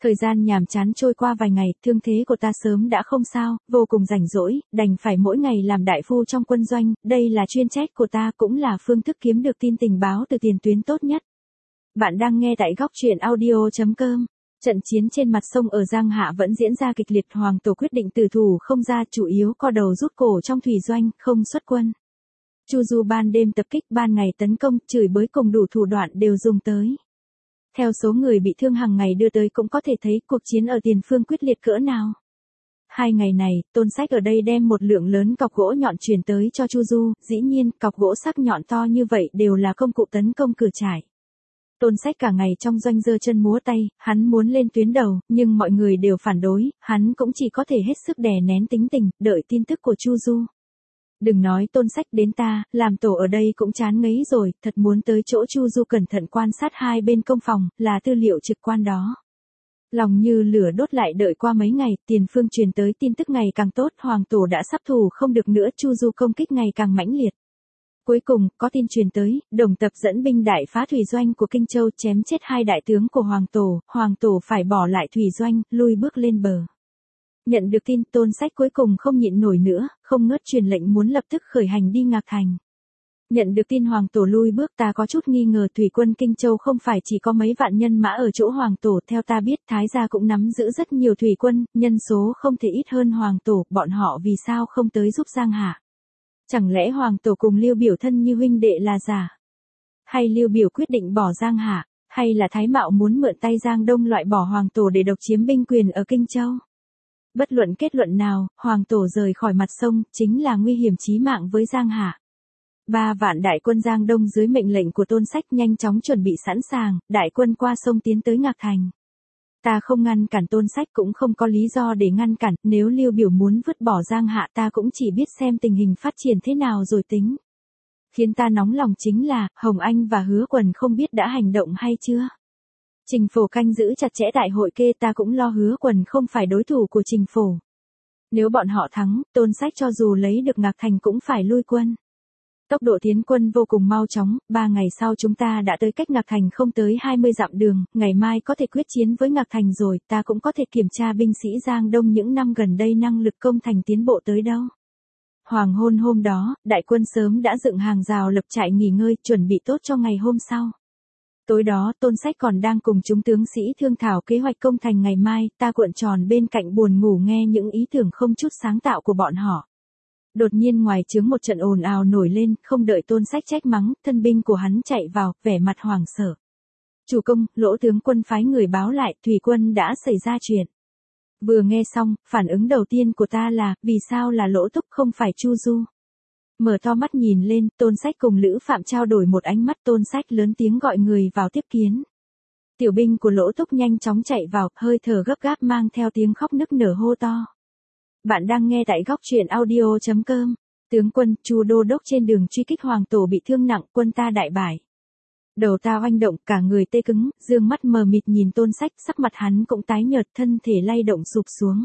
S1: Thời gian nhàm chán trôi qua vài ngày, thương thế của ta sớm đã không sao, vô cùng rảnh rỗi, đành phải mỗi ngày làm đại phu trong quân doanh, đây là chuyên trách của ta cũng là phương thức kiếm được tin tình báo từ tiền tuyến tốt nhất. Bạn đang nghe tại góc truyện audio chấm com. Trận chiến trên mặt sông ở Giang Hạ vẫn diễn ra kịch liệt, Hoàng Tổ quyết định tử thủ không ra, chủ yếu co đầu rút cổ trong thủy doanh, không xuất quân. Chu Du ban đêm tập kích, ban ngày tấn công, chửi bới cùng đủ thủ đoạn đều dùng tới. Theo số người bị thương hàng ngày đưa tới cũng có thể thấy cuộc chiến ở tiền phương quyết liệt cỡ nào. Hai ngày này, Tôn Sách ở đây đem một lượng lớn cọc gỗ nhọn truyền tới cho Chu Du, dĩ nhiên, cọc gỗ sắc nhọn to như vậy đều là công cụ tấn công cửa trại. Tôn Sách cả ngày trong doanh giơ chân múa tay, hắn muốn lên tuyến đầu, nhưng mọi người đều phản đối, hắn cũng chỉ có thể hết sức đè nén tính tình, đợi tin tức của Chu Du. Đừng nói Tôn Sách đến ta, làm tổ ở đây cũng chán ngấy rồi, thật muốn tới chỗ Chu Du cẩn thận quan sát hai bên công phòng, là tư liệu trực quan đó. Lòng như lửa đốt, lại đợi qua mấy ngày, tiền phương truyền tới tin tức ngày càng tốt, Hoàng Tổ đã sắp thủ không được nữa, Chu Du công kích ngày càng mãnh liệt. Cuối cùng, có tin truyền tới, Đồng Tập dẫn binh đại phá thủy doanh của Kinh Châu, chém chết hai đại tướng của Hoàng Tổ, Hoàng Tổ phải bỏ lại thủy doanh, lui bước lên bờ. Nhận được tin, Tôn Sách cuối cùng không nhịn nổi nữa, không ngớt truyền lệnh muốn lập tức khởi hành đi Ngạc Thành. Nhận được tin Hoàng Tổ lui bước, ta có chút nghi ngờ thủy quân Kinh Châu không phải chỉ có mấy vạn nhân mã ở chỗ Hoàng Tổ, theo ta biết Thái gia cũng nắm giữ rất nhiều thủy quân, nhân số không thể ít hơn Hoàng Tổ, bọn họ vì sao không tới giúp Giang Hạ? Chẳng lẽ Hoàng Tổ cùng Lưu Biểu thân như huynh đệ là giả? Hay Lưu Biểu quyết định bỏ Giang Hạ, hay là Thái Mạo muốn mượn tay Giang Đông loại bỏ Hoàng Tổ để độc chiếm binh quyền ở Kinh Châu? Bất luận kết luận nào, Hoàng Tổ rời khỏi mặt sông, chính là nguy hiểm chí mạng với Giang Hạ. Ba vạn đại quân Giang Đông dưới mệnh lệnh của Tôn Sách nhanh chóng chuẩn bị sẵn sàng, đại quân qua sông tiến tới Ngạc Thành. Ta không ngăn cản Tôn Sách, cũng không có lý do để ngăn cản, nếu Lưu Biểu muốn vứt bỏ Giang Hạ ta cũng chỉ biết xem tình hình phát triển thế nào rồi tính. Khiến ta nóng lòng chính là, Hồng Anh và Hứa Quần không biết đã hành động hay chưa. Trình Phổ canh giữ chặt chẽ đại hội kê, ta cũng lo Hứa Quần không phải đối thủ của Trình Phổ. Nếu bọn họ thắng, Tôn Sách cho dù lấy được Ngạc Thành cũng phải lui quân. Tốc độ tiến quân vô cùng mau chóng, ba ngày sau chúng ta đã tới cách Ngạc Thành không tới hai mươi dặm đường, ngày mai có thể quyết chiến với Ngạc Thành rồi, ta cũng có thể kiểm tra binh sĩ Giang Đông những năm gần đây năng lực công thành tiến bộ tới đâu. Hoàng hôn hôm đó, đại quân sớm đã dựng hàng rào lập trại nghỉ ngơi, chuẩn bị tốt cho ngày hôm sau. Tối đó, Tôn Sách còn đang cùng chúng tướng sĩ thương thảo kế hoạch công thành ngày mai, ta cuộn tròn bên cạnh buồn ngủ nghe những ý tưởng không chút sáng tạo của bọn họ. Đột nhiên ngoài trướng một trận ồn ào nổi lên, không đợi Tôn Sách trách mắng, thân binh của hắn chạy vào, vẻ mặt hoảng sợ. Chủ công, Lỗ tướng quân phái người báo lại, thủy quân đã xảy ra chuyện. Vừa nghe xong, phản ứng đầu tiên của ta là, vì sao là Lỗ Túc không phải Chu Du? Mở to mắt nhìn lên, Tôn Sách cùng Lữ Phạm trao đổi một ánh mắt, Tôn Sách lớn tiếng gọi người vào tiếp kiến. Tiểu binh của Lỗ Túc nhanh chóng chạy vào, hơi thở gấp gáp mang theo tiếng khóc nức nở hô to. Bạn đang nghe tại góc truyện audio chấm com. Tướng quân, Chu đô đốc trên đường truy kích Hoàng Tổ bị thương nặng, quân ta đại bại. Đầu ta oanh động, cả người tê cứng, dương mắt mờ mịt nhìn Tôn Sách, sắc mặt hắn cũng tái nhợt, thân thể lay động sụp xuống.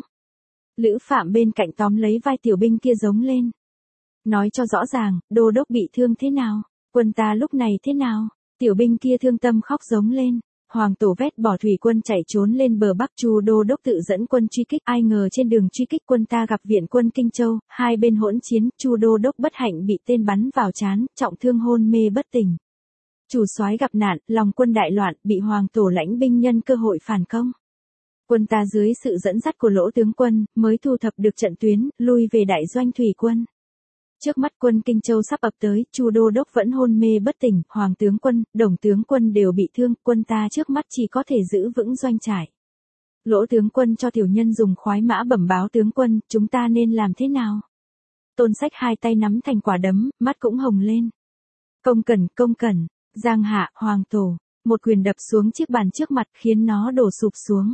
S1: Lữ Phạm bên cạnh tóm lấy vai tiểu binh kia giống lên. Nói cho rõ ràng, đô đốc bị thương thế nào? Quân ta lúc này thế nào? Tiểu binh kia thương tâm khóc giống lên. Hoàng Tổ vét bỏ thủy quân chạy trốn lên bờ Bắc, Chu đô đốc tự dẫn quân truy kích, ai ngờ trên đường truy kích quân ta gặp viện quân Kinh Châu, hai bên hỗn chiến, Chu đô đốc bất hạnh bị tên bắn vào trán, trọng thương hôn mê bất tỉnh. Chủ soái gặp nạn, lòng quân đại loạn, bị Hoàng Tổ lãnh binh nhân cơ hội phản công. Quân ta dưới sự dẫn dắt của Lỗ tướng quân, mới thu thập được trận tuyến, lui về đại doanh thủy quân. Trước mắt quân Kinh Châu sắp ập tới, Chu đô đốc vẫn hôn mê bất tỉnh, Hoàng tướng quân, Đồng tướng quân đều bị thương, quân ta trước mắt chỉ có thể giữ vững doanh trại. Lỗ tướng quân cho tiểu nhân dùng khoái mã bẩm báo tướng quân, chúng ta nên làm thế nào? Tôn Sách hai tay nắm thành quả đấm, mắt cũng hồng lên. Công cẩn, công cẩn, Giang Hạ, Hoàng Tổ, một quyền đập xuống chiếc bàn trước mặt khiến nó đổ sụp xuống.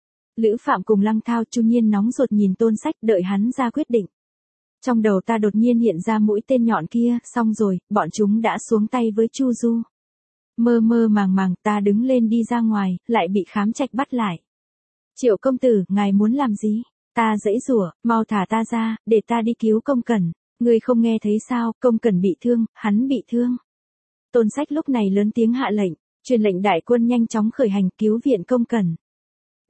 S1: Lữ Phạm cùng Lăng Thao Chu Nhiên nóng ruột nhìn Tôn Sách, đợi hắn ra quyết định. Trong đầu ta đột nhiên hiện ra mũi tên nhọn kia, xong rồi, bọn chúng đã xuống tay với Chu Du. Mơ mơ màng màng, ta đứng lên đi ra ngoài, lại bị Khám Trạch bắt lại. Triệu công tử, ngài muốn làm gì? Ta giãy giụa, mau thả ta ra, để ta đi cứu Công Cẩn. Ngươi không nghe thấy sao, Công Cẩn bị thương, hắn bị thương. Tôn Sách lúc này lớn tiếng hạ lệnh, truyền lệnh đại quân nhanh chóng khởi hành cứu viện Công Cẩn.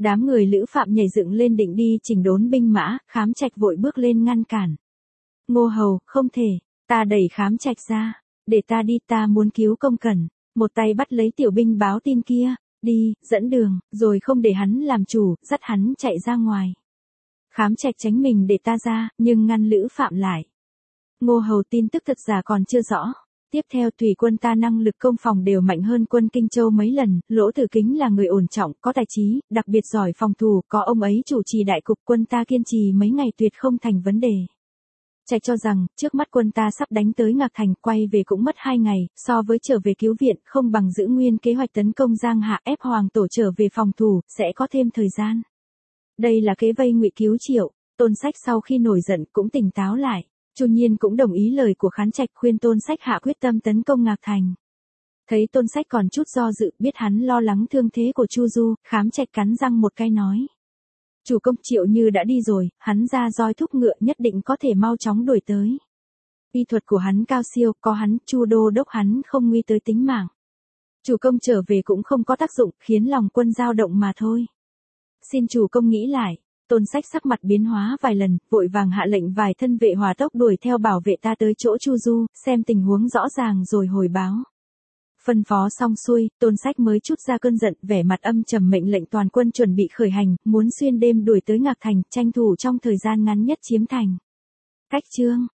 S1: Đám người Lữ Phạm nhảy dựng lên định đi chỉnh đốn binh mã, Khám Trạch vội bước lên ngăn cản. Ngô Hầu, không thể, ta đẩy Khám Trạch ra, để ta đi, ta muốn cứu Công Cẩn. Một tay bắt lấy tiểu binh báo tin kia, đi, dẫn đường, rồi không để hắn làm chủ, dắt hắn chạy ra ngoài. Khám Trạch tránh mình để ta ra, nhưng ngăn Lữ Phạm lại. Ngô Hầu, tin tức thật giả còn chưa rõ. Tiếp theo thủy quân ta năng lực công phòng đều mạnh hơn quân Kinh Châu mấy lần, Lỗ Tử Kính là người ổn trọng, có tài trí, đặc biệt giỏi phòng thủ, có ông ấy chủ trì đại cục, quân ta kiên trì mấy ngày tuyệt không thành vấn đề. Trạch cho rằng, trước mắt quân ta sắp đánh tới Ngạc Thành, quay về cũng mất hai ngày, so với trở về cứu viện, không bằng giữ nguyên kế hoạch tấn công Giang Hạ, ép Hoàng Tổ trở về phòng thủ, sẽ có thêm thời gian. Đây là kế vây ngụy cứu Triệu. Tôn Sách sau khi nổi giận cũng tỉnh táo lại. Chu Nhiên cũng đồng ý lời của Khán Trạch, khuyên Tôn Sách hạ quyết tâm tấn công Ngạc Thành. Thấy Tôn Sách còn chút do dự, biết hắn lo lắng thương thế của Chu Du, Khám Trạch cắn răng một cái nói. Chủ công, Triệu Như đã đi rồi, hắn ra roi thúc ngựa nhất định có thể mau chóng đuổi tới. Y thuật của hắn cao siêu, có hắn, Chu đô đốc hắn không nguy tới tính mạng. Chủ công trở về cũng không có tác dụng, khiến lòng quân dao động mà thôi. Xin chủ công nghĩ lại. Tôn Sách sắc mặt biến hóa vài lần, vội vàng hạ lệnh vài thân vệ hỏa tốc đuổi theo bảo vệ ta tới chỗ Chu Du, xem tình huống rõ ràng rồi hồi báo. Phân phó xong xuôi, Tôn Sách mới chút ra cơn giận, vẻ mặt âm trầm mệnh lệnh toàn quân chuẩn bị khởi hành, muốn xuyên đêm đuổi tới Ngạc Thành, tranh thủ trong thời gian ngắn nhất chiếm thành. Cách chương